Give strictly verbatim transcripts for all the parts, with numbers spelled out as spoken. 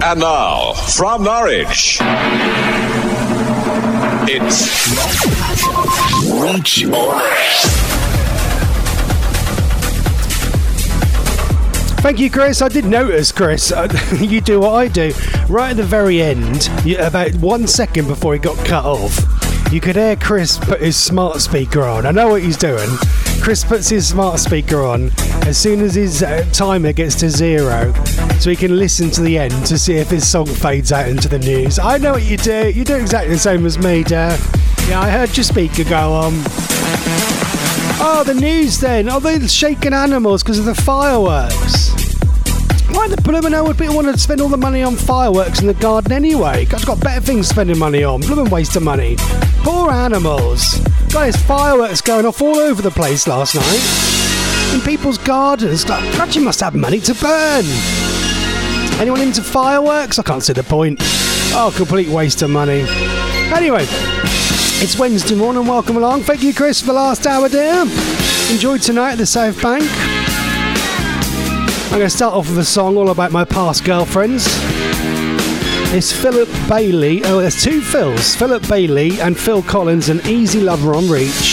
And now, from Norwich, it's Reach On. Thank you, Chris. I did notice, Chris, uh, you do what I do. Right at the very end, you, about one second before he got cut off, you could hear Chris put his smart speaker on. I know what he's doing. Chris puts his smart speaker on as soon as his uh, timer gets to zero, so he can listen to the end to see if his song fades out into the news. I know what you do. You do exactly the same as me, dear. Yeah, I heard your speaker go on. Oh, the news then. Oh, they're shaking animals because of the fireworks. Why the blooming hell would people want to spend all the money on fireworks in the garden anyway? Guys got better things spending money on. Blooming waste of money. Poor animals. Guys, fireworks going off all over the place last night. In people's gardens. Like, God, you must have money to burn. Anyone into fireworks? I can't see the point. Oh, complete waste of money. Anyway, it's Wednesday morning. Welcome along. Thank you, Chris, for the last hour, dear. Enjoyed tonight at the South Bank. I'm going to start off with a song all about my past girlfriends. It's Philip Bailey. Oh, there's two Phils. Philip Bailey and Phil Collins and Easy Lover on Reach.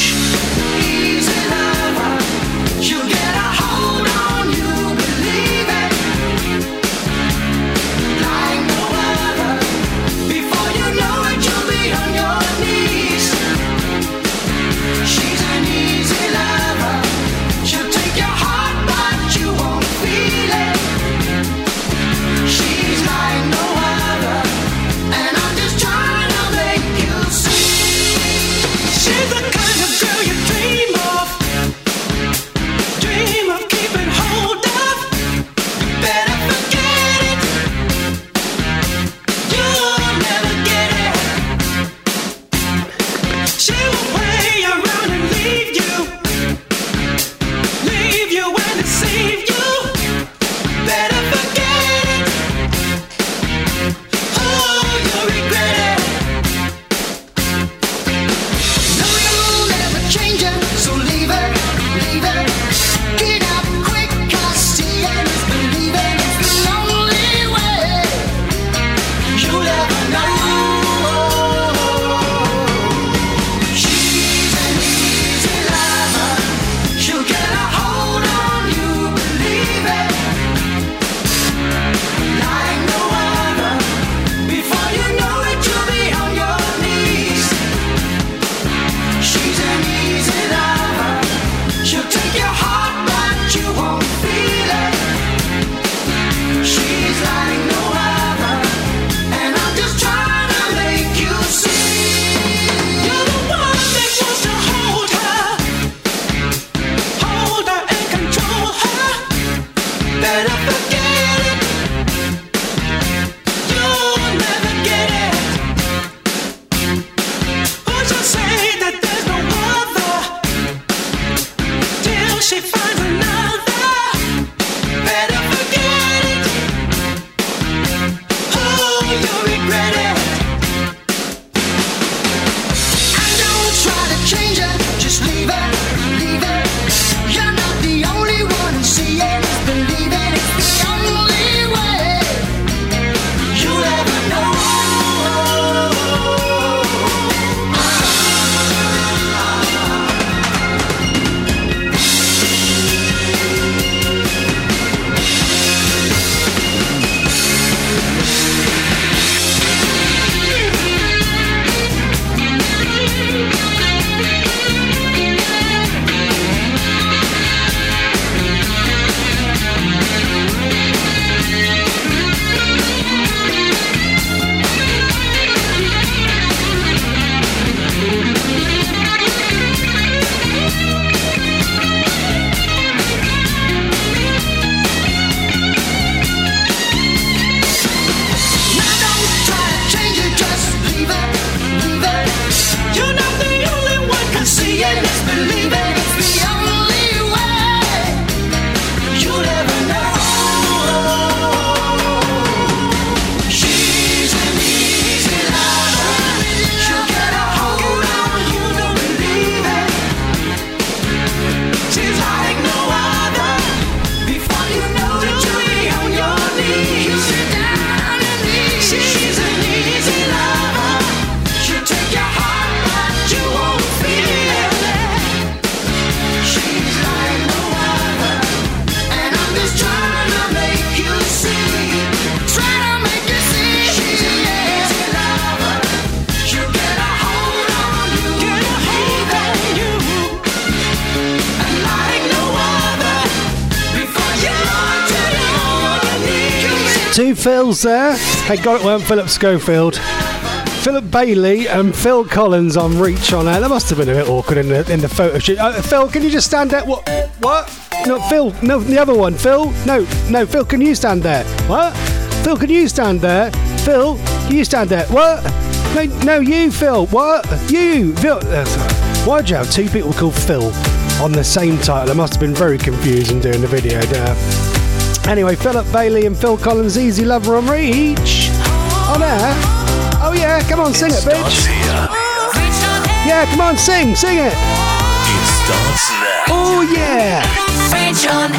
Two Phils there. Thank God it weren't Philip Schofield. Philip Bailey and Phil Collins on Reach On Air. That must have been a bit awkward in the in the photo shoot. Uh, Phil, can you just stand there? What? What? No, Phil. No, the other one. Phil. No, no. Phil, can you stand there? What? Phil, can you stand there? Phil, can you stand there? What? No, no, you, Phil. What? You, Phil. Why'd you have two people called Phil on the same title? It must have been very confusing doing the video there. Anyway, Philip Bailey and Phil Collins, Easy Lover on Reach On Air. Oh yeah, come on, sing it, bitch. Yeah, come on, sing, sing it. It starts now. Oh yeah. Reach On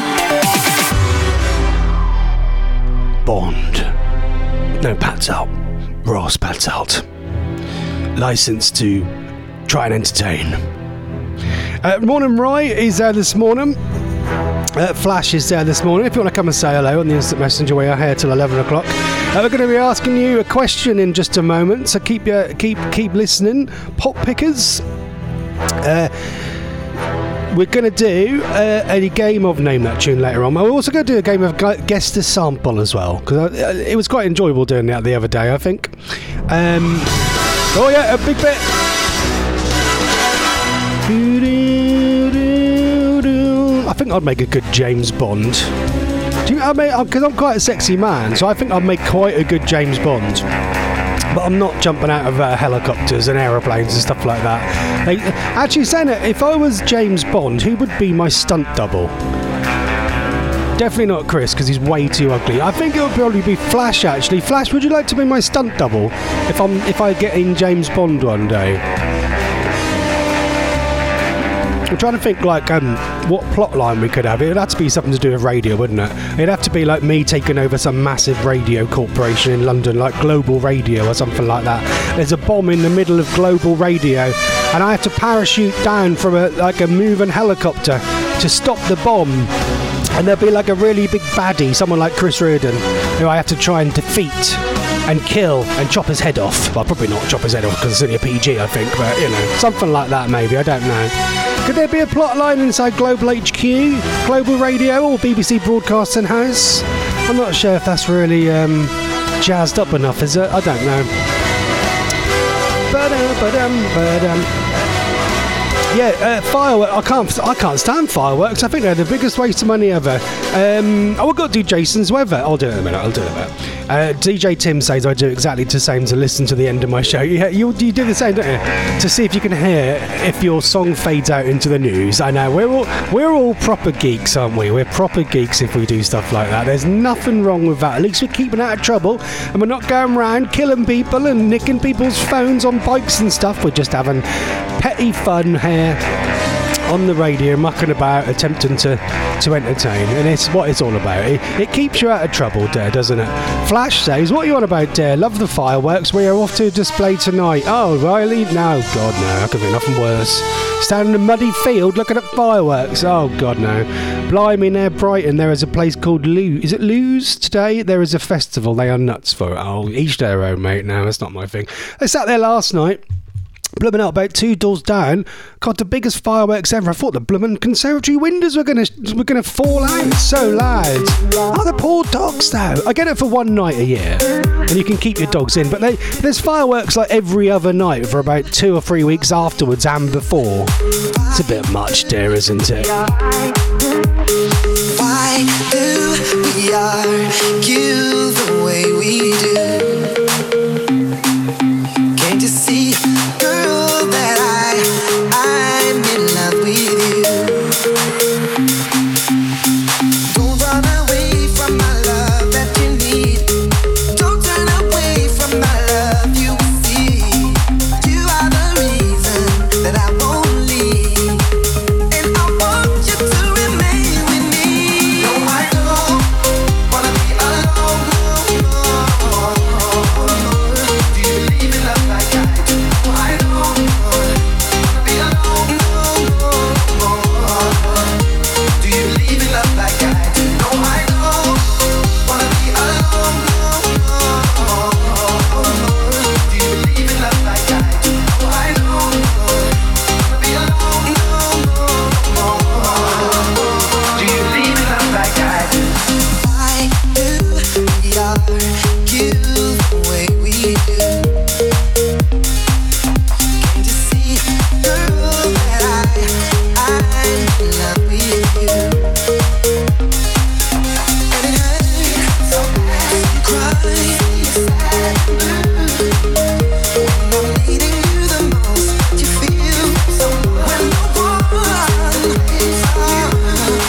Air. Bond. No, Pat's out. Ross, Pat's out. Licensed to try and entertain. Uh, morning, Roy is there this morning. Uh, Flash is there this morning. If you want to come and say hello on the Instant Messenger, we are here till eleven o'clock. Uh, we're going to be asking you a question in just a moment, so keep your, keep keep listening. Pop pickers. Uh, we're going to do uh, a game of Name That Tune later on. We're also going to do a game of Guess the Sample as well, because it was quite enjoyable doing that the other day, I think. Um, oh yeah, a big bit. I think I'd make a good James Bond. Do you? I mean, because I'm quite a sexy man, so I think I'd make quite a good James Bond. But I'm not jumping out of uh, helicopters and aeroplanes and stuff like that. They, actually, saying it, if I was James Bond, who would be my stunt double? Definitely not Chris, because he's way too ugly. I think it would probably be Flash. Actually, Flash, would you like to be my stunt double if I'm if I get in James Bond one day? I'm trying to think like um, what plot line we could have. It'd have to be something to do with radio, wouldn't it? It'd have to be like me taking over some massive radio corporation in London, like Global Radio or something like that. There's a bomb in the middle of Global Radio, and I have to parachute down from a like a moving helicopter to stop the bomb. And there'll be like a really big baddie, someone like Chris Reardon, who I have to try and defeat and kill and chop his head off. Well, probably not chop his head off because it's only a P G, I think, but you know, something like that maybe. I don't know. Could there be a plot line inside Global H Q, Global Radio, or B B C Broadcasting House? I'm not sure if that's really um, jazzed up enough, is it? I don't know. Ba-dum, ba-dum, ba-dum. Yeah, uh, fireworks. I can't. I can't stand fireworks. I think they're the biggest waste of money ever. Um, oh, we've got to do Jason's weather. I'll do it in a minute. I'll do it in a minute. Uh, D J Tim says I do exactly the same to listen to the end of my show. Yeah, you, you do the same, don't you? To see if you can hear if your song fades out into the news. I know we're all we're all proper geeks, aren't we? We're proper geeks if we do stuff like that. There's nothing wrong with that. At least we're keeping out of trouble, and we're not going around killing people and nicking people's phones on bikes and stuff. We're just having petty fun here on the radio, mucking about, attempting to to entertain, and it's what it's all about. It, it keeps you out of trouble, Dare, doesn't it? Flash says, what are you on about, Dare? Love the fireworks. We are off to a display tonight. Oh, Riley? No, God, no. That could be nothing worse. Stand in a muddy field looking at fireworks. Oh, God, no. Blimey, near Brighton, there is a place called Loo. Is it Lewes today? There is a festival. They are nuts for it. Oh, each their own, mate. No, that's not my thing. I sat there last night. Blooming out about two doors down, got the biggest fireworks ever. I thought the blooming conservatory windows were gonna were gonna fall out so loud. Oh, the poor dogs though. I get it for one night a year, and you can keep your dogs in. But they, there's fireworks like every other night for about two or three weeks afterwards and before. It's a bit much, dear, isn't it? Why do we argue the way we do? Can't you see? Alone.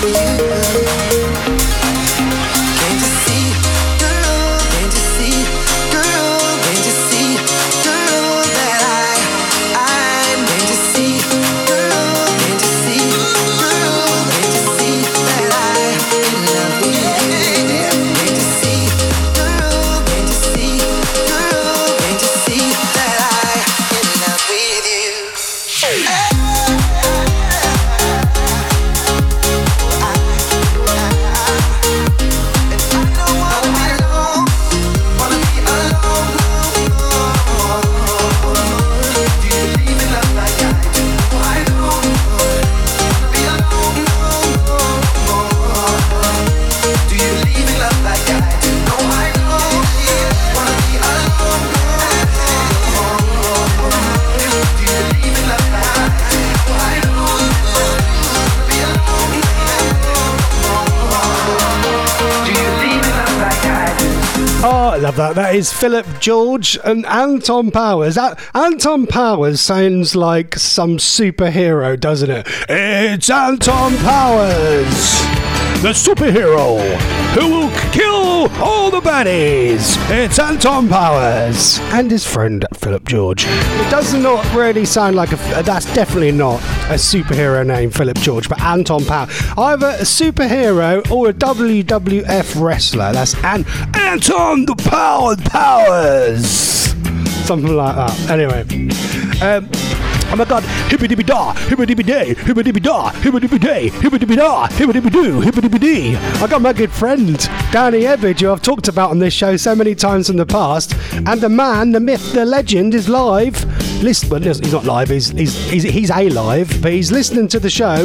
That that is Philip George and Anton Powers. That Anton Powers sounds like some superhero, doesn't it? It's Anton Powers, the superhero who will kill all the baddies. It's Anton Powers and his friend Philip George. It does not really sound like a. That's definitely not a superhero name, Philip George, but Anton Powers. Either a superhero or a W W F wrestler. That's An Anton the Power Powers. Something like that. Anyway. Um, Oh my god, hippity-dee-da, hippity-dee-day, hippity-dee-da, hippity-dee-day, hippity-dee-da, hippity-dee-doo, hippity-dee-dee. I got my good friend, Danny Ebbage, who I've talked about on this show so many times in the past. And the man, the myth, the legend is live. Listen, well, he's not live, he's, he's, he's, he's alive, but he's listening to the show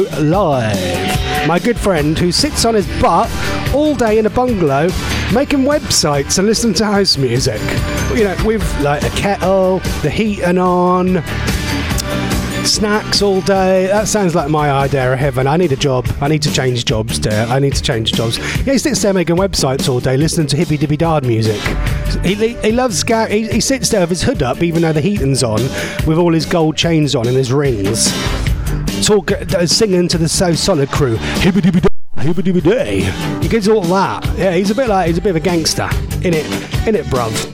live. My good friend who sits on his butt all day in a bungalow making websites and listening to house music. You know, with like a kettle, the heating on, snacks all day. That sounds like my idea of heaven. I need a job. I need to change jobs, dear. I need to change jobs. Yeah, he sits there making websites all day, listening to hippy dippy dard music. He, he, he loves sca- he, he sits there with his hood up, even though the heating's on, with all his gold chains on and his rings, talk, uh, singing to the So Solid crew. Hippy dippy dard, hippy dippy day. He gets all that. Yeah, he's a bit like he's a bit of a gangster. In it, in it, bruv.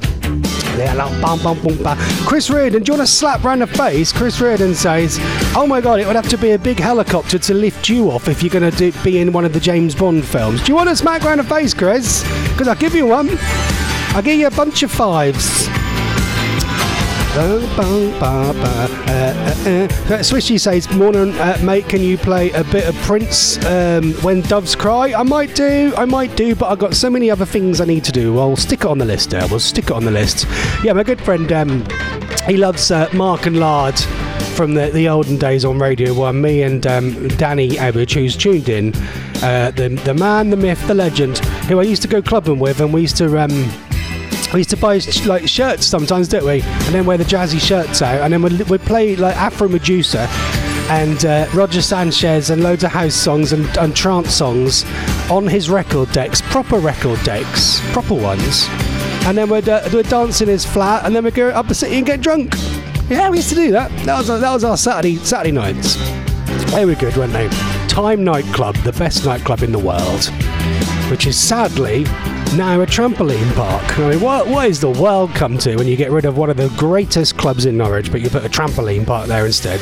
Chris Reardon, do you want to slap round the face? Chris Reardon says, oh my god, it would have to be a big helicopter to lift you off if you're going to be in one of the James Bond films. Do you want to smack round the face, Chris? Because I'll give you one. I'll give you a bunch of fives. Swishy says, morning, uh, mate, can you play a bit of Prince um, When Doves Cry? I might do, I might do, but I've got so many other things I need to do. I'll stick it on the list there. We'll stick it on the list. Yeah, my good friend, um, he loves uh, Mark and Lard from the, the olden days on Radio one. Me and um, Danny Ebbage, who's tuned in, uh, the, the man, the myth, the legend, who I used to go clubbing with, and we used to... Um, We used to buy like shirts sometimes, didn't we? And then wear the jazzy shirts out, and then we'd, we'd play like Afro Medusa and uh, Roger Sanchez and loads of house songs and, and trance songs on his record decks, proper record decks, proper ones. And then we'd, uh, we'd dance in his flat, and then we'd go up the city and get drunk. Yeah, we used to do that. That was our, that was our Saturday Saturday nights. They were good, weren't they? Time nightclub, the best nightclub in the world, which is sadly now a trampoline park. I mean, what, what is the world come to when you get rid of one of the greatest clubs in Norwich, but you put a trampoline park there instead?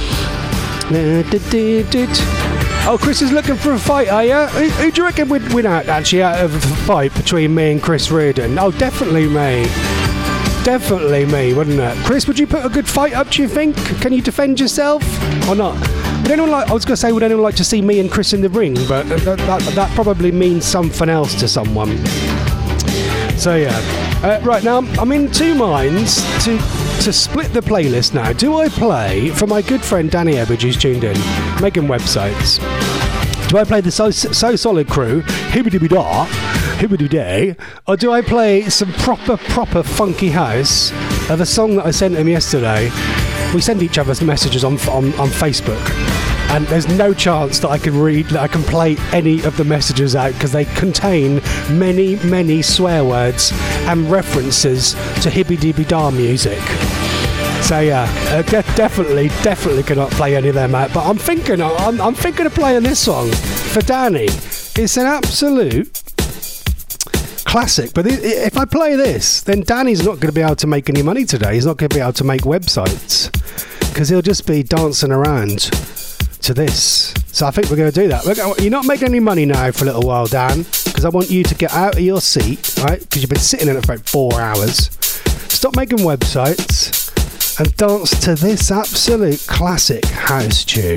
Oh, Chris is looking for a fight, are you? Who, who do you reckon would win out, actually, out of a fight between me and Chris Reardon? Oh, definitely me. Definitely me, wouldn't it? Chris, would you put a good fight up, do you think? Can you defend yourself? Or not? Would anyone like, I was going to say, would anyone like to see me and Chris in the ring? But that, that, that probably means something else to someone. So, yeah. Uh, right, now, I'm in two minds to to split the playlist now. Do I play, for my good friend Danny Ebbage, who's tuned in, making websites, do I play the So, so Solid crew, hibbity-bee-da, hibbity-day, or do I play some proper, proper funky house of a song that I sent him yesterday? We send each other messages on, on on Facebook, and there's no chance that I can read, that I can play any of the messages out, because they contain many, many swear words and references to hibbity-dee-da music. So yeah, uh, de- definitely, definitely cannot play any of them out. But I'm thinking, I'm, I'm thinking of playing this song for Danny. It's an absolute classic. But if I play this, then Danny's not going to be able to make any money today. He's not going to be able to make websites because he'll just be dancing around to this. So I think we're going to do that. We're going, you're not making any money now for a little while, Dan, because I want you to get out of your seat, right? Because you've been sitting in it for about four hours. Stop making websites and dance to this absolute classic house tune.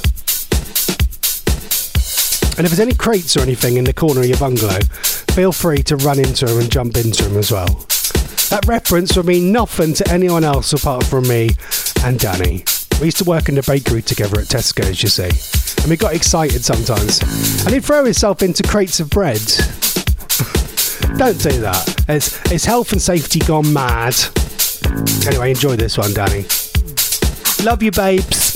And if there's any crates or anything in the corner of your bungalow, feel free to run into them and jump into them as well. That reference will mean nothing to anyone else apart from me and Danny. We used to work in the bakery together at Tesco's, you see. And we got excited sometimes. And he'd throw himself into crates of bread. Don't do that. It's, it's health and safety gone mad. Anyway, enjoy this one, Danny. Love you, babes.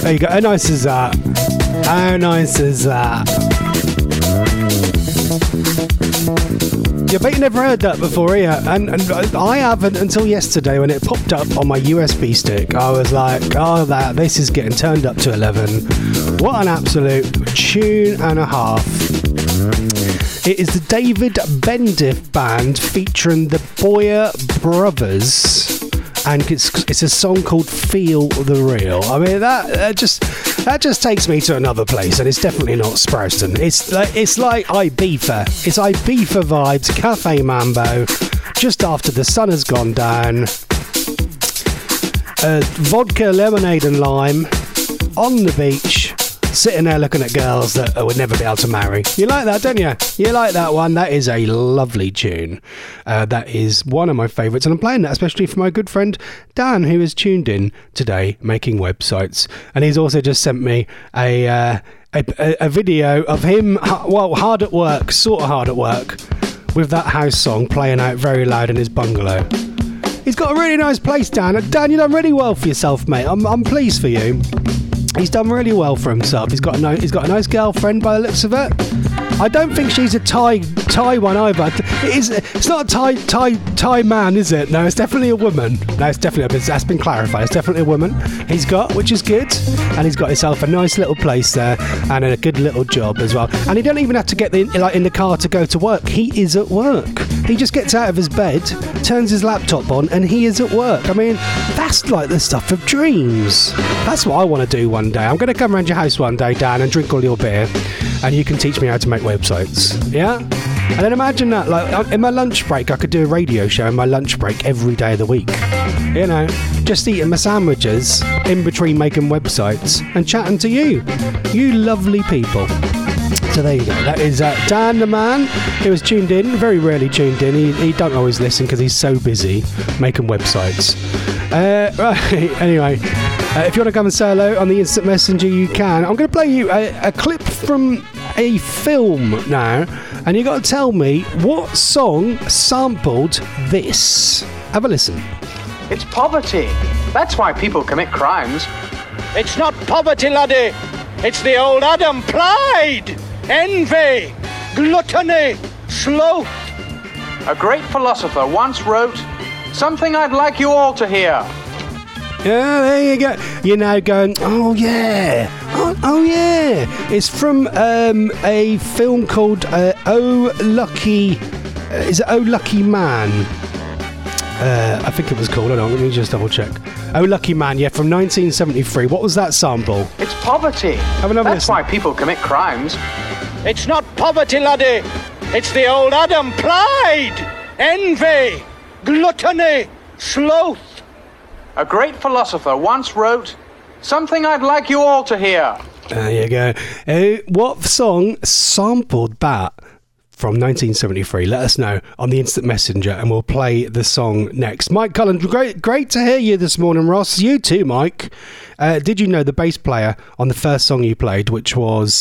There you go. How nice is that? How nice is that? Yeah, but you never heard that before, yeah. And, and I haven't until yesterday when it popped up on my U S B stick. I was like, oh, that this is getting turned up to eleven. What an absolute tune and a half. It is the David Bendiff Band featuring the Boyer Brothers. And it's it's a song called "Feel the Real." I mean, that, that just that just takes me to another place, and it's definitely not Sprouston. It's like it's like Ibiza. It's Ibiza vibes, Cafe Mambo, just after the sun has gone down. Uh, vodka, lemonade, and lime on the beach. Sitting there looking at girls that I would never be able to marry. You like that, don't you? You like that one? That is a lovely tune. Uh, that is one of my favourites, and I'm playing that especially for my good friend Dan, who is tuned in today making websites. And he's also just sent me a uh, a, a video of him, well, hard at work, sort of hard at work, with that house song playing out very loud in his bungalow. He's got a really nice place, Dan. And Dan, you've done really well for yourself, mate. I'm I'm pleased for you. He's done really well for himself. He's got a nice, he's got a nice girlfriend by the looks of it. I don't think she's a Thai Thai one either. It is. It's not a Thai Thai Thai man, is it? No, it's definitely a woman. No, it's definitely. That's been clarified. It's definitely a woman. He's got, which is good, and he's got himself a nice little place there and a good little job as well. And he don't even have to get the, like in the car to go to work. He is at work. He just gets out of his bed, turns his laptop on, and he is at work. I mean, that's like the stuff of dreams. That's what I want to do one day. I'm going to come around your house one day, Dan, and drink all your beer, and you can teach me how to make websites. Yeah? And then imagine that, like, in my lunch break, I could do a radio show in my lunch break every day of the week. You know, just eating my sandwiches in between making websites and chatting to you. You lovely people. So there you go. That is uh, Dan the man. He was tuned in, very rarely tuned in. He, he don't always listen because he's so busy making websites. Uh, right, anyway, uh, if you want to come and say hello on the Instant Messenger, you can. I'm going to play you a, a clip from a film now, and you got to tell me what song sampled this. Have a listen. It's poverty. That's why people commit crimes. It's not poverty, laddie. It's the old Adam. Pride, envy, gluttony, sloth. A great philosopher once wrote, "Something I'd like you all to hear." Yeah, there you go. You're now going, oh yeah, oh, oh yeah. It's from um, a film called uh, Oh Lucky, uh, is it Oh Lucky Man? Uh, I think it was called. Hold on, let me just double check. Oh Lucky Man, yeah, from nineteen seventy-three. What was that sample? It's poverty. Have another That's listen. why people commit crimes. It's not poverty, laddie. It's the old Adam. Pride, envy, gluttony, sloth. A great philosopher once wrote, "Something I'd like you all to hear." There you go. Uh, what song sampled that from nineteen seventy-three? Let us know on the Instant Messenger and we'll play the song next. Mike Cullen, great great to hear you this morning, Ross. You too, Mike. Uh, did you know the bass player on the first song you played, which was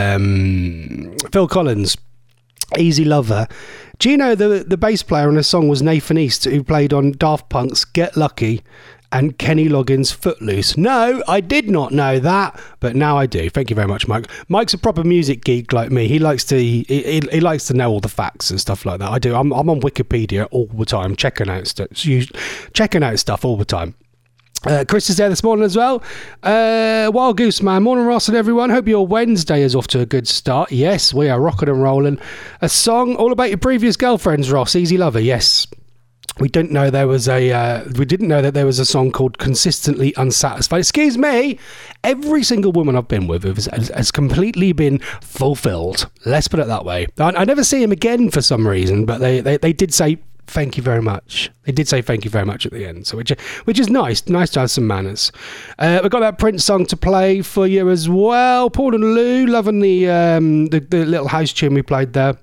um, Phil Collins, Easy Lover? Do you know the, the bass player on the song was Nathan East, who played on Daft Punk's Get Lucky and Kenny Loggins' Footloose? No, I did not know that, but now I do. Thank you very much, Mike. Mike's a proper music geek like me. He likes to he, he, he likes to know all the facts and stuff like that. I do. I'm I'm on Wikipedia all the time, checking out stuff, checking out stuff all the time. Uh, Chris is there this morning as well. Uh, Wild Goose Man, morning Ross and everyone. Hope your Wednesday is off to a good start. Yes, we are rocking and rolling. A song all about your previous girlfriends, Ross. Easy Lover. Yes. We didn't know there was a. Uh, we didn't know that there was a song called "Consistently Unsatisfied." Excuse me. Every single woman I've been with has, has completely been fulfilled. Let's put it that way. I, I never see him again for some reason, but they, they, they did say thank you very much. They did say thank you very much at the end, so which which is nice. Nice to have some manners. Uh, we've got that Prince song to play for you as well. Paul and Lou, loving the um, the, the little house tune we played there.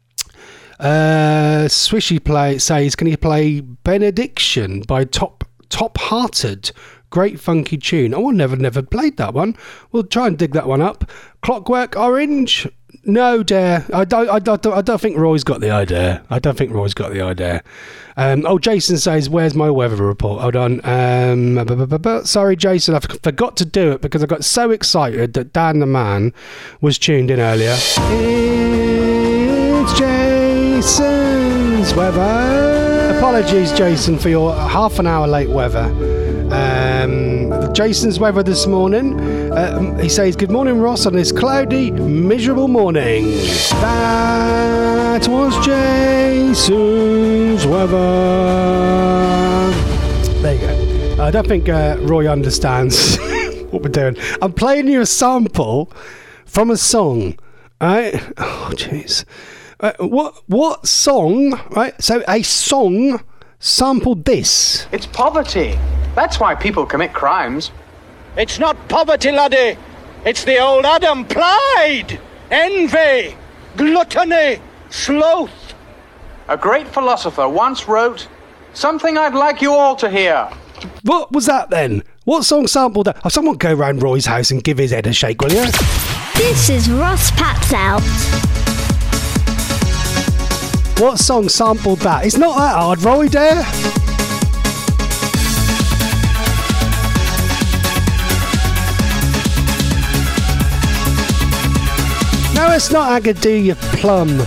Uh, Swishy play says, can you play Benediction by Top Top Hearted? Great funky tune. Oh, I never never played that one. We'll try and dig that one up. Clockwork Orange, No, dear. I don't, I, don't, I don't think Roy's got the idea. I don't think Roy's got the idea. Um, oh, Jason says, where's my weather report? Hold on. Um, bu- bu- bu- bu- sorry, Jason. I f- forgot to do it because I got so excited that Dan the man was tuned in earlier. It's Jason's weather. Apologies, Jason, for your half an hour late weather. Um, Jason's weather this morning. Uh, he says, good morning, Ross, on this cloudy, miserable morning. That was Jason's weather. There you go. I don't think uh, Roy understands what we're doing. I'm playing you a sample from a song. Right? Oh, jeez. Uh, what, what song, right? So a song sampled this. It's poverty. That's why people commit crimes. It's not poverty, laddie. It's the old Adam. Pride, envy, gluttony, sloth. A great philosopher once wrote, something I'd like you all to hear. What was that then? What song sampled that? Oh, someone go round Roy's house and give his head a shake, will you? This is Ross Pats Out. What song sampled that? It's not that hard, Roy, dear. No, it's not Agadoo, you plum.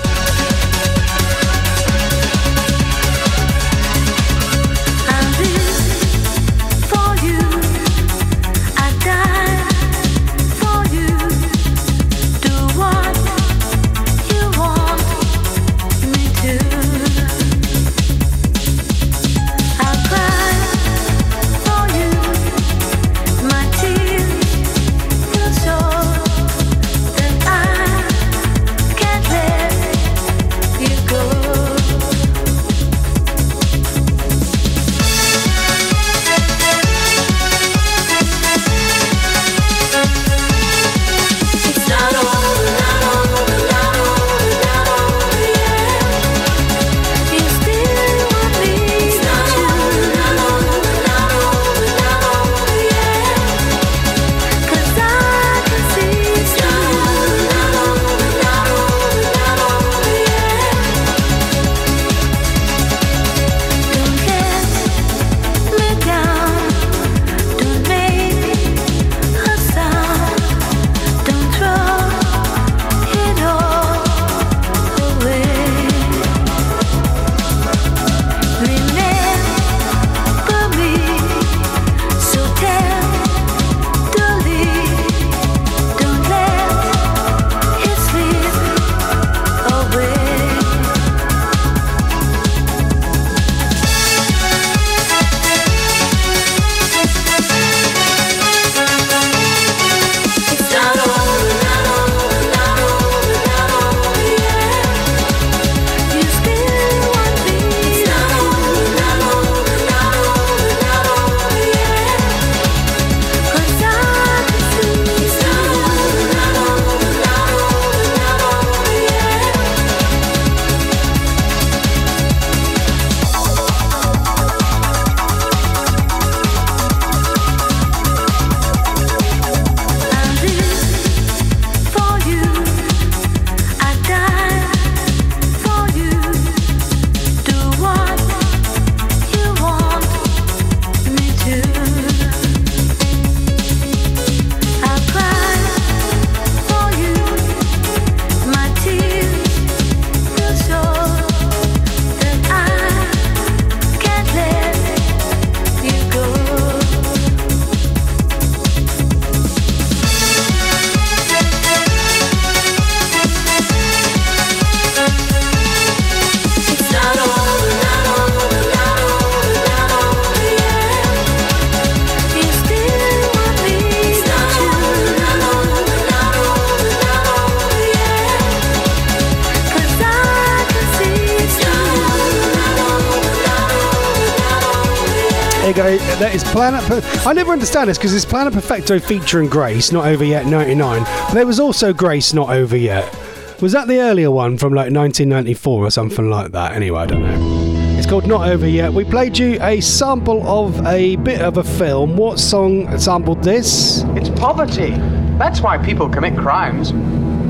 That is Planet. I never understand this because it's Planet Perfecto featuring Grace, Not Over Yet, ninety-nine. But there was also Grace, Not Over Yet. Was that the earlier one from like nineteen ninety-four or something like that? Anyway, I don't know. It's called Not Over Yet. We played you a sample of a bit of a film. What song sampled this? It's poverty. That's why people commit crimes.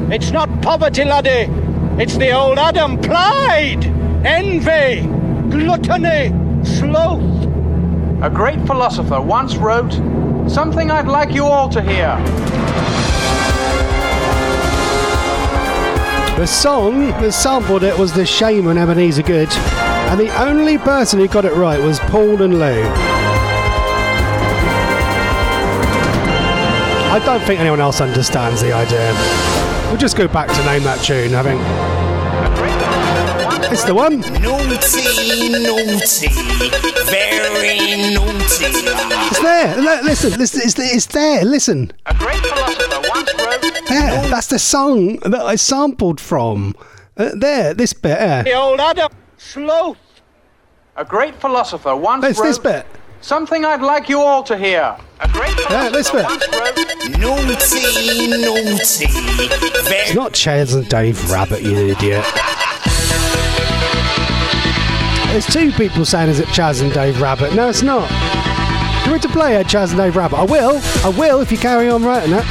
It's not poverty, laddie. It's the old Adam. Pride, envy, gluttony, sloth. A great philosopher once wrote, something I'd like you all to hear. The song that sampled it was The Shaman, Ebenezer Good, and the only person who got it right was Paul and Lou. I don't think anyone else understands the idea. We'll just go back to name that tune, I think. It's the one. Naughty, naughty, very naughty. It's there. L- listen, listen, it's, it's there. Listen. A great philosopher once wrote... There, that's the song that I sampled from. Uh, there, this bit. Yeah. The old Adam. Sloth. A great philosopher once It's wrote... this bit. Something I'd like you all to hear. A great Yeah, this philosopher bit. once wrote... Naughty, naughty, very... It's not Chaz and Dave Rabbit, you idiot. There's two people saying, is it Chaz and Dave Rabbit? No, it's not. You want to play a Chaz and Dave Rabbit? I will. I will if you carry on writing that.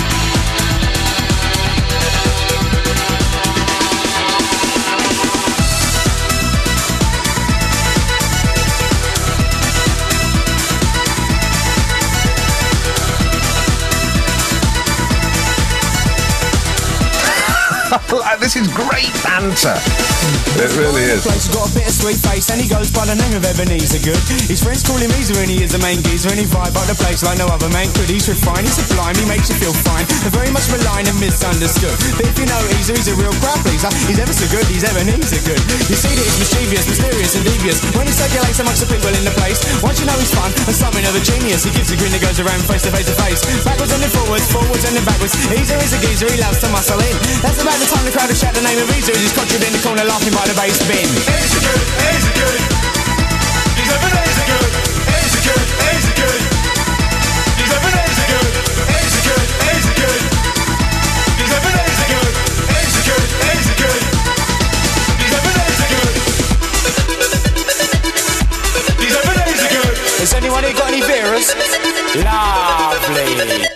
This is great banter. It really is. He's got a bit of sweet face and he goes by the name of Ebenezer Good. His friends call him Easer and he is the main geezer and he vibe up the place like no other man could. He's refined, he's sublime, he makes you feel fine. They're very much maligned and misunderstood. But if you know Easer, he's a real crowd pleaser. He's ever so good, he's Ebenezer Good. You see that he's mischievous, mysterious and devious when he circulates amongst the people in the place. Once you know he's fun and something of a genius, he gives a grin that goes around face to face to face. Backwards and then forwards, forwards and then backwards. Easer is a geezer, he loves to muscle in. That's about the time the crowd will shout the name of Easer as he's conjured in the corner laughing by the bass bin. Easy good, easy good. He's Ebenezer Good. Easy good, easy good. He's Ebenezer Good. Easy good, easy good. He's Ebenezer Good. Easy good, easy good. He's Ebenezer Good. He's Ebenezer Good. Has anyone here got any Veras? Lovely.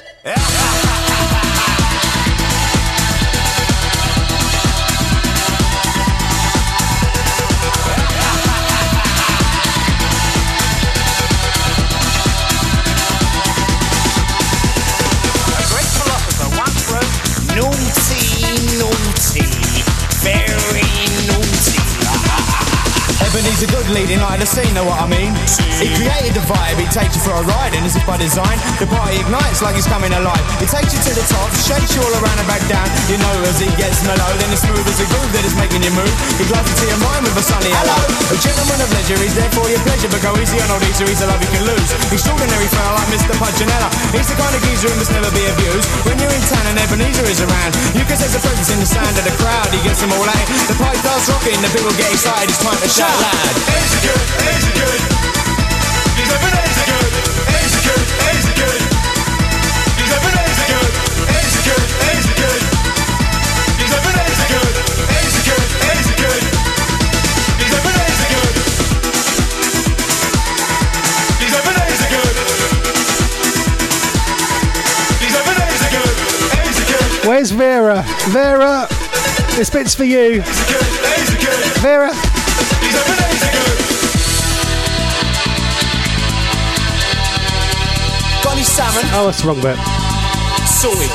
Ebenezer Good leading like the scene, know what I mean? He created the vibe, he takes you for a ride, and as if by design, the party ignites like he's coming alive. He takes you to the top, shakes you all around and back down. You know as he gets mellow, then it's smooth as a groove that is making you move. He glides into your mind with a sunny hello. A gentleman of leisure, he's there for your pleasure, but go easy on old Easer, he's a love you can lose. Extraordinary fella like Mister Punchinella. He's the kind of geezer who must never be abused. When you're in town and Ebenezer is around, you can sense the presence in the sound of the crowd. He gets them all out. The pipe starts rocking, the people get excited, it's time to shout loud. Easy good, easy good. He's Ebenezer Good. Easy good, easy good. He's Ebenezer Good. Easy good, easy good. He's Ebenezer Good. Easy good, easy good. He's Ebenezer Good. He's Ebenezer Good. He's Ebenezer Good. Easy good. Where's Vera? Vera, this bit's for you. Easy good, easy good. Vera. He's Ebenezer Good. Got any salmon? Oh, that's the wrong bit. Sorry.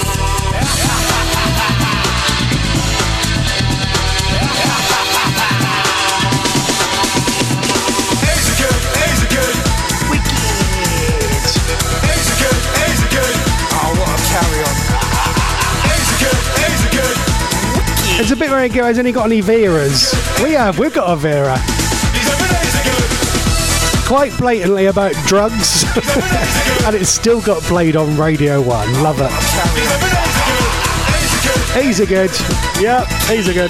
Easy good, easy good. Wicked. Easy good, easy good. Oh, what a carry on. Easy good, easy good. There's a bit where he goes, has any got any Veras? We have, we've got a Vera. He's Ebenezer Good. Quite blatantly about drugs, and it's still got played on Radio one. Love it. He's Ebenezer Good. Easy good. He's a good. Yep, he's a good.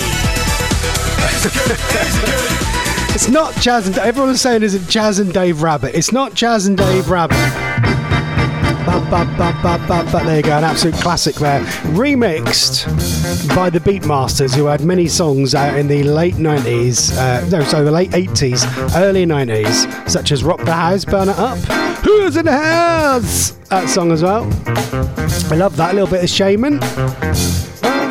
It's not Chaz and everyone's saying is it Chaz and Dave Rabbit. It's not Chaz and Dave Rabbit. Ba, ba, ba, ba, ba, ba. There you go, an absolute classic there. Remixed by the Beatmasters, who had many songs out in the late nineties, uh, no, sorry, the late eighties, early nineties, such as Rock the House, Burn It Up, Who's in the House? That song as well. I love that, a little bit of Shaman.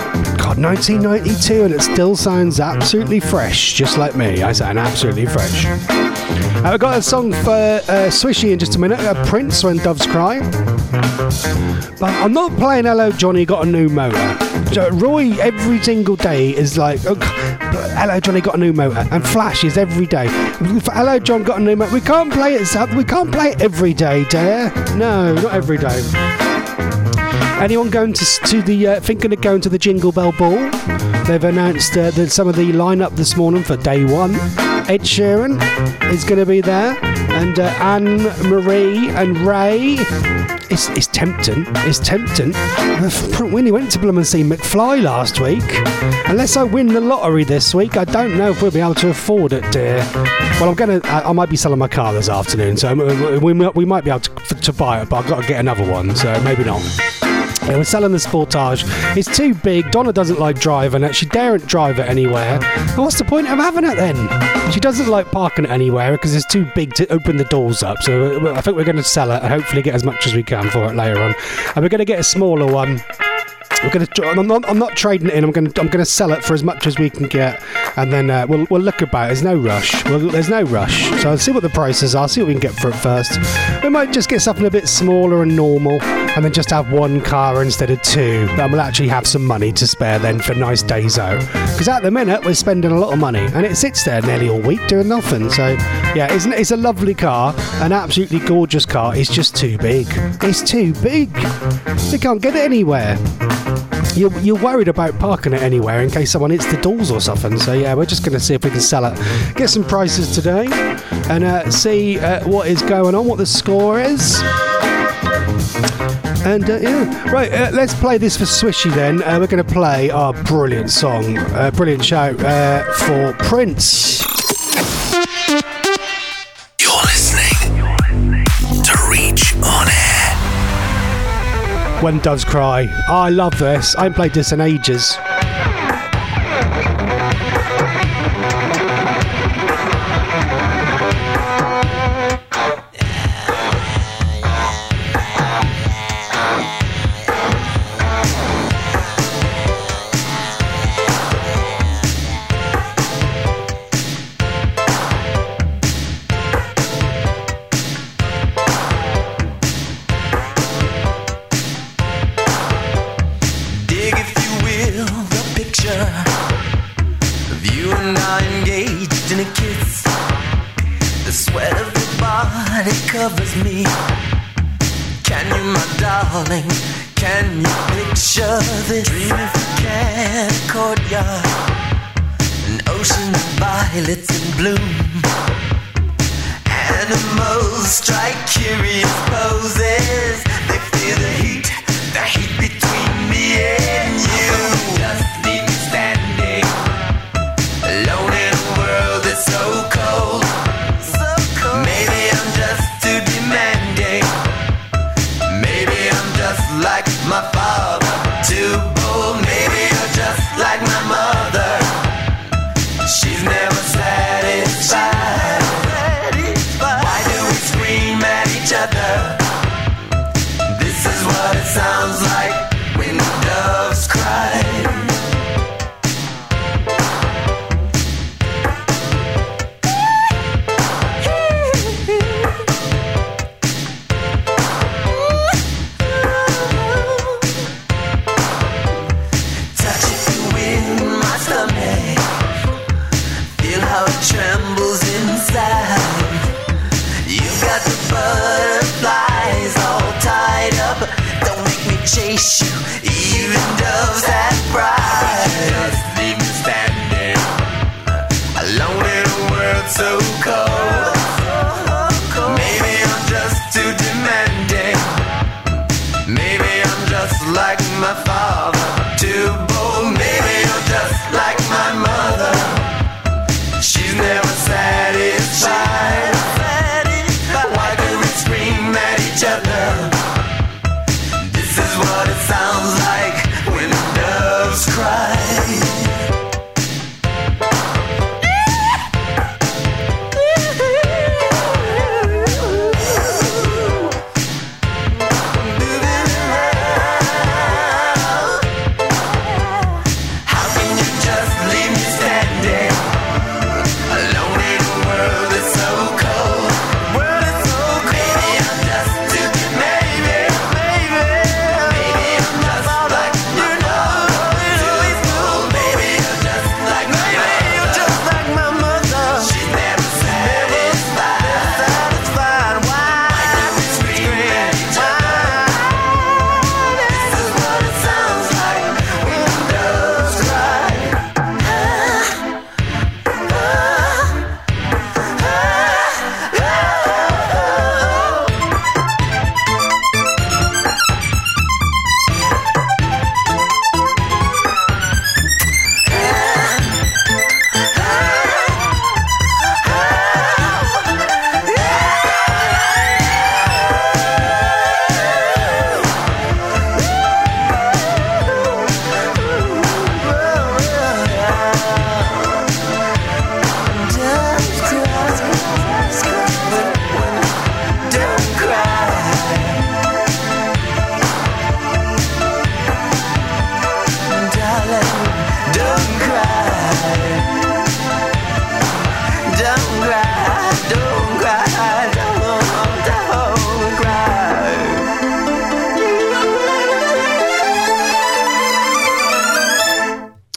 God, nineteen ninety-two, and it still sounds absolutely fresh, just like me. I sound absolutely fresh. Uh, I've got a song for uh, Swishy in just a minute, uh, Prince, When Doves Cry. But I'm not playing Hello Johnny Got a New Motor. So Roy every single day is like, oh, Hello Johnny Got a New Motor, and Flash is every day. Hello John Got a New Motor. We can't play it. We can't play it every day, dear. No, not every day. Anyone going to to the uh, thinking of going to the Jingle Bell Ball? They've announced uh, that some of the lineup this morning for day one. Ed Sheeran is going to be there, and uh, Anne Marie and Ray. It's, it's tempting. It's tempting. When he went to Bloom see McFly last week, unless I win the lottery this week, I don't know if we'll be able to afford it, dear. Well, I'm gonna. I, I might be selling my car this afternoon, so we we might be able to, to buy it, but I've got to get another one, so maybe not. Yeah, we're selling the Sportage. It's too big. Donna doesn't like driving it. She daren't drive it anywhere. And what's the point of having it then? She doesn't like parking it anywhere because it's too big to open the doors up. So I think we're going to sell it and hopefully get as much as we can for it later on. And we're going to get a smaller one. We're going to. I'm not, I'm not trading it in. I'm going to. I'm going to sell it for as much as we can get, and then uh, we'll we'll look about. There's no rush. We'll, there's no rush. So I'll see what the prices are. See what we can get for it first. We might just get something a bit smaller and normal, and then just have one car instead of two. And we'll actually have some money to spare then for nice days out. Because at the minute we're spending a lot of money, and it sits there nearly all week doing nothing. So yeah, it's it's a lovely car, an absolutely gorgeous car. It's just too big. It's too big. We can't get it anywhere. You're, you're worried about parking it anywhere in case someone hits the doors or something. So yeah, we're just going to see if we can sell it. Get some prices today and uh, see uh, what is going on, what the score is. And uh, yeah, right, uh, let's play this for Swishy then. Uh, we're going to play our brilliant song, uh, brilliant shout uh, for Prince. You're listening to Reach On Air. When Doves Cry. Oh, I love this. I haven't played this in ages. Covers me. Can you, my darling? Can you picture this? Dream if you can, a courtyard, an ocean of violets in bloom. Animals strike curious poses. They feel the heat, the heat between me and you. Just leave me standing alone in a world that's so cold. Maybe I'm just too demanding. Maybe I'm just like my father, too bold. Maybe you're just like my mother. She's never satisfied. Why do we scream at each other? This is what it sounds like when the doves cry. Trembles inside. You've got the butterflies all tied up. Don't make me chase you. Even doves have pride. Just leave me standing alone in a world so cold. Maybe I'm just too demanding. Maybe I'm just like my father, too bold. Maybe you're just like my mother. She's never satisfied. Why do we scream at each other? This is what it sounds like when the doves cry.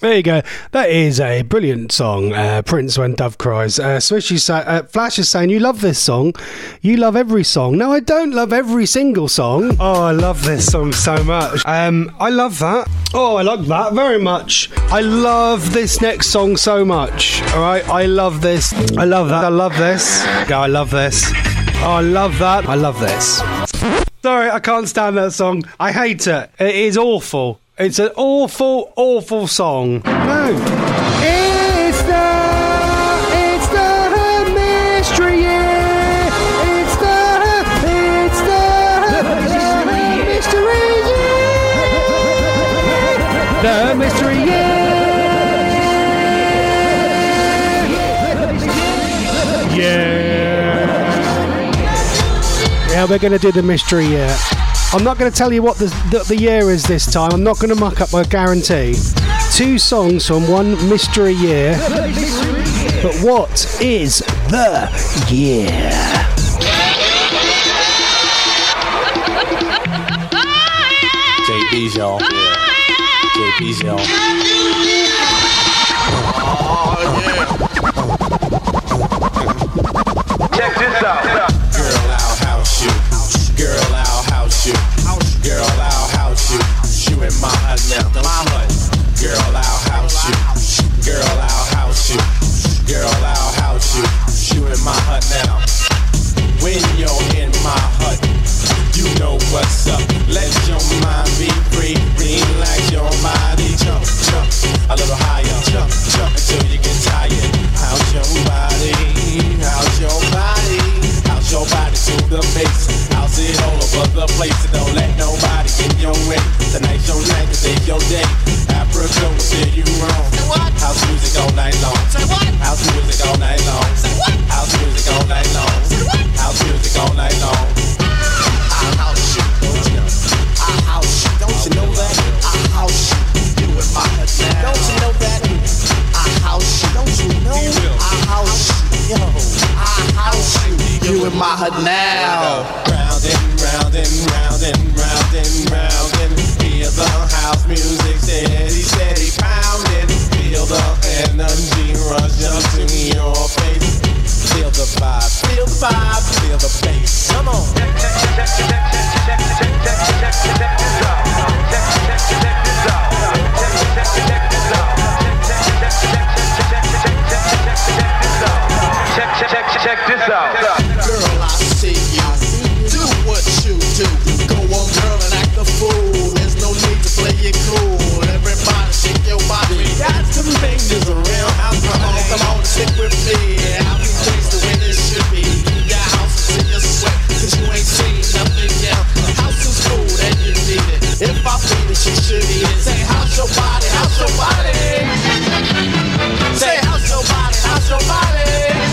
There you go. That is a brilliant song, uh, Prince When Dove Cries. Uh, Swishy sa- uh, Flash is saying, you love this song. You love every song. No, I don't love every single song. Oh, I love this song so much. Um, I love that. Oh, I like that very much. I love this next song so much. All right, I love this. I love that. I love this. Go, I love this. Oh, I love that. I love this. Sorry, I can't stand that song. I hate it. It is awful. It's an awful, awful song. No. It's the, it's the mystery year. It's the, it's the, the mystery year. The mystery year. Yeah. Yeah, we're going to do the mystery year. I'm not going to tell you what the, the, the year is this time. I'm not going to muck up my guarantee. Two songs from one mystery year. But what is the year? J B's, y'all. J B's, y'all. Oh, yeah. Check this out. Girl, I'll house you. Girl, I'll house you. Girl, I'll house you. You in my hut now. My hut. Girl, I'll house you. Girl, I'll house you. Girl, I'll house you. You in my hut now. When you're in my hut, you know what's up. Let your mind be free. Relax your body. Jump, jump a little higher. Jump, jump until you get tired. How's your body? How's your body? How's your body to the base? How's it all over the place? And don't let nobody in your way. Tonight's your night, today's your day. Africa will steer you wrong. House music all night long. House music all night long. House music all night long. House music all night long. I house you, don't you know? I house you, don't you know that? I house you, you in my head now. Don't you know that? I house you, don't you know? I house you, yo. I house you, you in my head now. Round and round and round and round and round and hear the house music steady, steady pounding. Feel the energy rush up to your face. Feel the vibe, feel the vibe, feel the bass. Come on. Check, check, check, check, check, check, check, check, check, check this out. Check, check, check, check this out. Check, check, check, check this out. Check, check, check, check, check, check, check, check, check this out. Check, check, check, check this out. Girl, I see you. Do what you do. Go on, girl, and act the fool. There's no need to play it cool. Everybody shake your body. We got some things around. Come on, come on, stick with me. I'll be pleased the way this should be. Your house is in your sweat, cause you ain't seen nothing yet. The house is cool and you need it. If I feed it, you should eat it. Say, how's your body? How's your body? Say, how's your body? How's your body?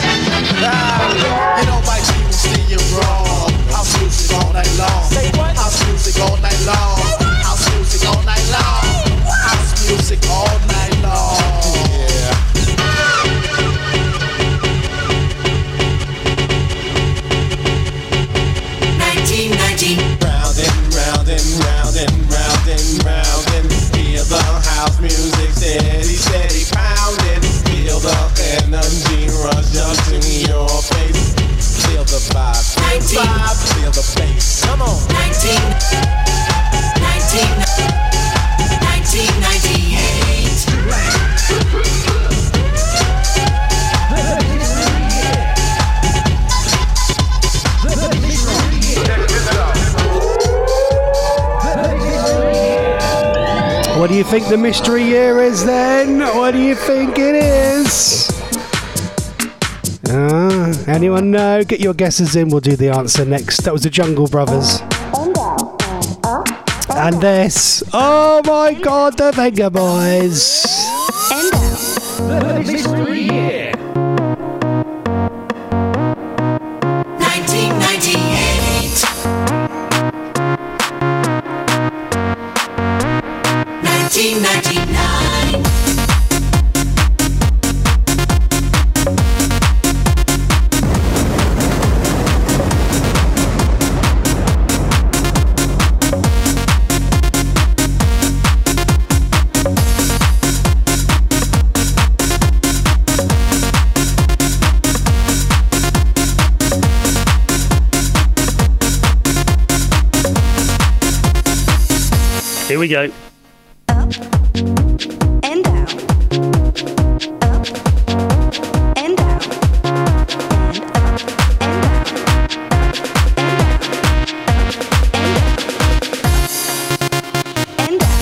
Ah, you know, my team will steer you wrong. House music all night long. Say what? House music all night long. House music all night long. House music all night long. Yeah. nineteen ninety. Round and round and round and round and round and hear the house music steady, steady pounding. Feel the energy rush up to your face. Feel the vibe, feel the vibe, feel the bass. Come on. nineteen, nineteen, nineteen ninety-eight. What do you think the mystery year is then? What do you think it is? Uh, anyone know? Get your guesses in. We'll do the answer next. That was the Jungle Brothers. And this. Oh my God, the Venga Boys. The mystery year. nineteen ninety-eight. nineteen ninety-nine. Here we go. And down. Up and down. And up and down. And down.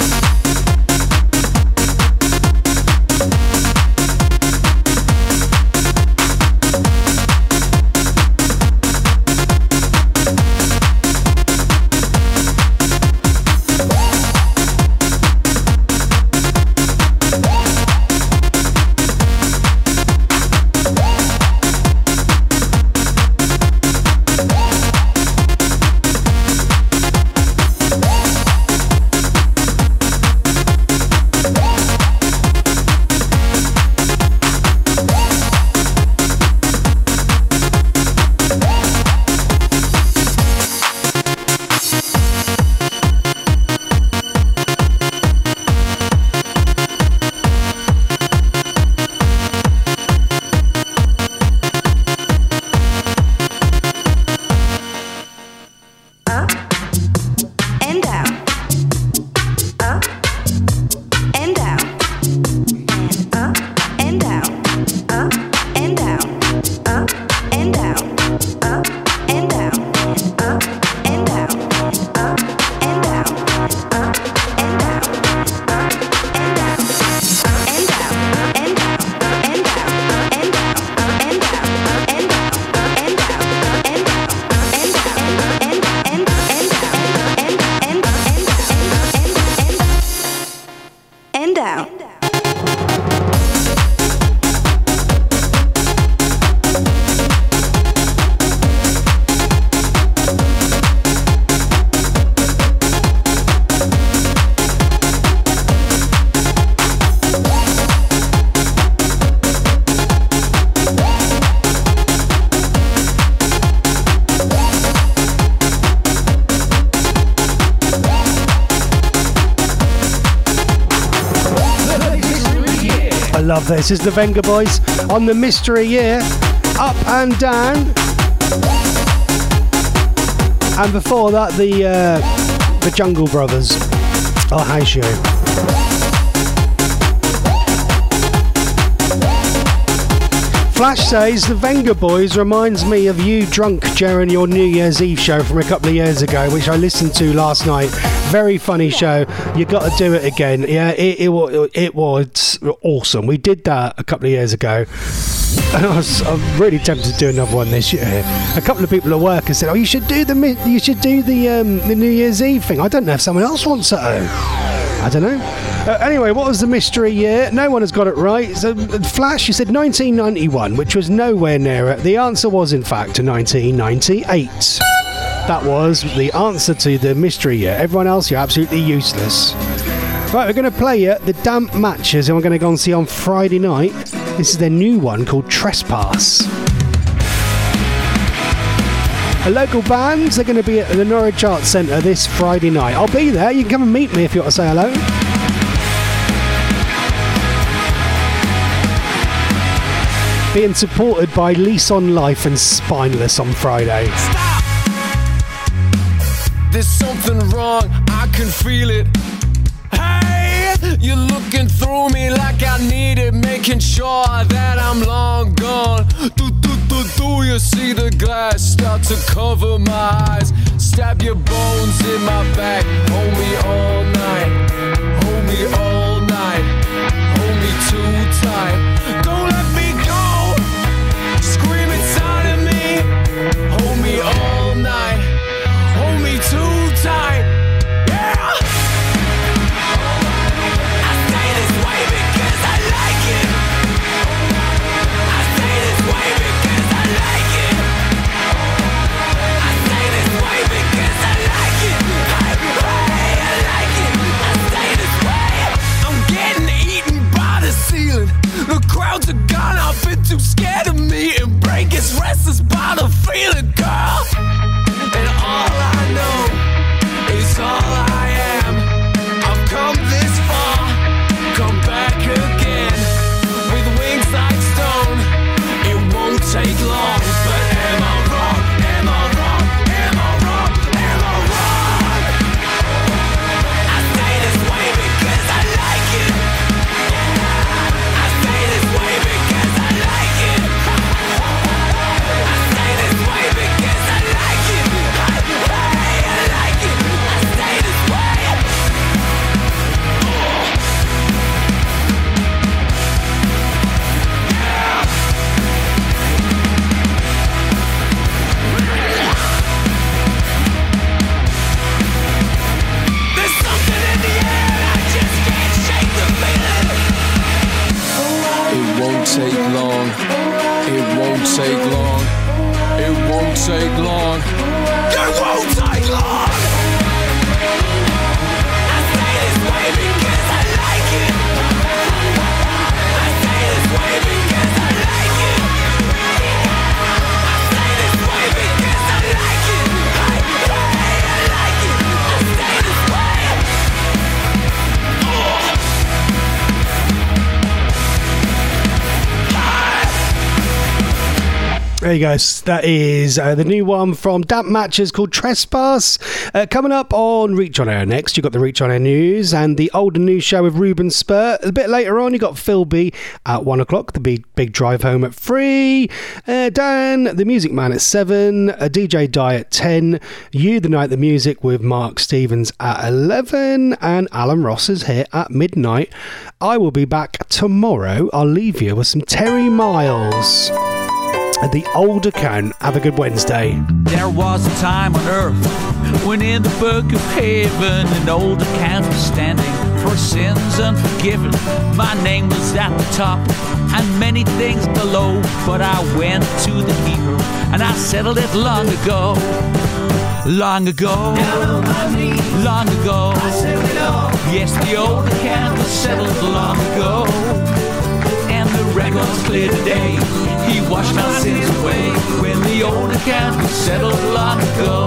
Love this. It's the Venga Boys on the Mystery Year, Up and Down. And before that, the uh, the Jungle Brothers. Oh, hi, show. Flash says the Venga Boys reminds me of you drunk during your New Year's Eve show from a couple of years ago, which I listened to last night. Very funny show. You got to do it again. Yeah, it, it, it, it was awesome. We did that a couple of years ago. And I was I'm really tempted to do another one this year. A couple of people at work have said, "Oh, you should do the you should do the um, the New Year's Eve thing." I don't know if someone else wants it. I don't know. Uh, anyway, what was the mystery year? No one has got it right. So, Flash, you said nineteen ninety-one, which was nowhere near it. The answer was, in fact, nineteen ninety-eight. That was the answer to the mystery year. Everyone else, you're absolutely useless. Right, we're going to play you the Damp Matches, and we're going to go and see on Friday night. This is their new one called Trespass. A local bands are going to be at the Norwich Arts Centre this Friday night. I'll be there. You can come and meet me if you want to say hello. Being supported by Lease on Life and Spineless on Friday. Stop! There's something wrong, I can feel it. Hey, you're looking through me like I need it, making sure that I'm long gone. Do, do, do, do you see the glass start to cover my eyes? Stab your bones in my back, hold me all night, hold me all night, hold me too tight. Don't let me go, scream inside of me, hold me all night, hold me too tight. Yeah, I stay this way because I like it. I stay this way because I like it. I stay this way because I like it. I, I, I like it. take long. It won't take long. It won't take long. It won't take long. I stay this way because I like it. I stay this way because I like it. I stay this way because I like it. I, I, I like it. I stay this way. There you go. That is uh, the new one from Damp Matches called Trespass. Uh, coming up on Reach On Air next, you've got the Reach On Air news and the older news show with Ruben Spurt. A bit later on, you've got Phil B at one o'clock, the big, big drive home at three. Uh, Dan, the Music Man at seven. A D J Die at ten. You, the Night the Music with Mark Stevens at eleven. And Alan Ross is here at midnight. I will be back tomorrow. I'll leave you with some Terry Miles. At the old account. Have a good Wednesday. There was a time on earth when in the book of heaven an old account was standing for sins unforgiven. My name was at the top and many things below, but I went to the keeper and I settled it long ago. Long ago, long ago, yes, the old account was settled long ago. And the record's clear today. He washed my sins away when the old account was settled long ago.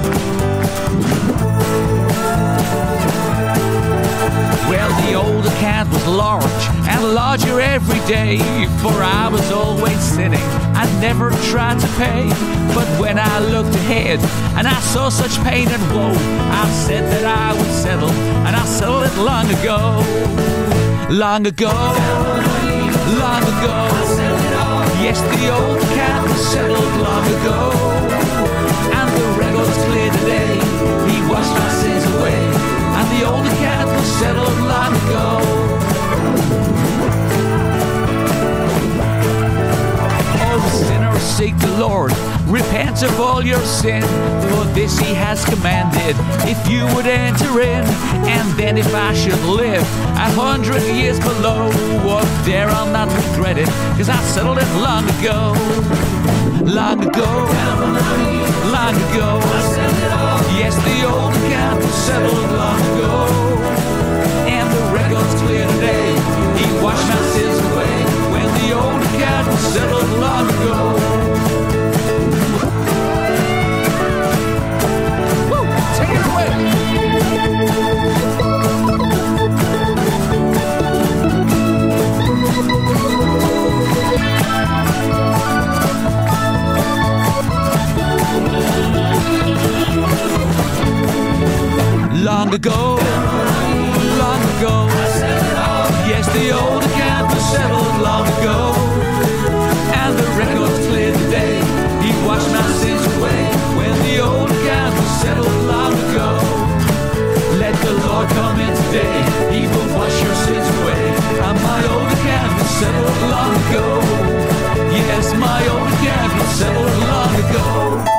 Well, the old account was large and larger every day, for I was always sinning. I never tried to pay, but when I looked ahead and I saw such pain and woe, I said that I would settle, and I settled it long ago. Long ago, long ago, yes, the old account was settled long ago. And the record's clear today. He washed my sins away, and the old account was settled long ago. Oh, sinner, seek the Lord, repent of all your sin, for this he has commanded, if you would enter in. And then if I should live a hundred years below, up there I'll not regret it, cause I settled it long ago. Long ago, long ago, yes, the old account was settled long ago. And the record's clear today. He washed my sins away when the old account was settled long ago. Woo, take it away. Long ago, long ago, yes, the old account was settled long ago. And the record's clear today. He washed my sins away when the old account was settled long ago. Let the Lord come in today. He will wash your sins away. And my old account was settled long ago. Yes, my old account was settled long ago.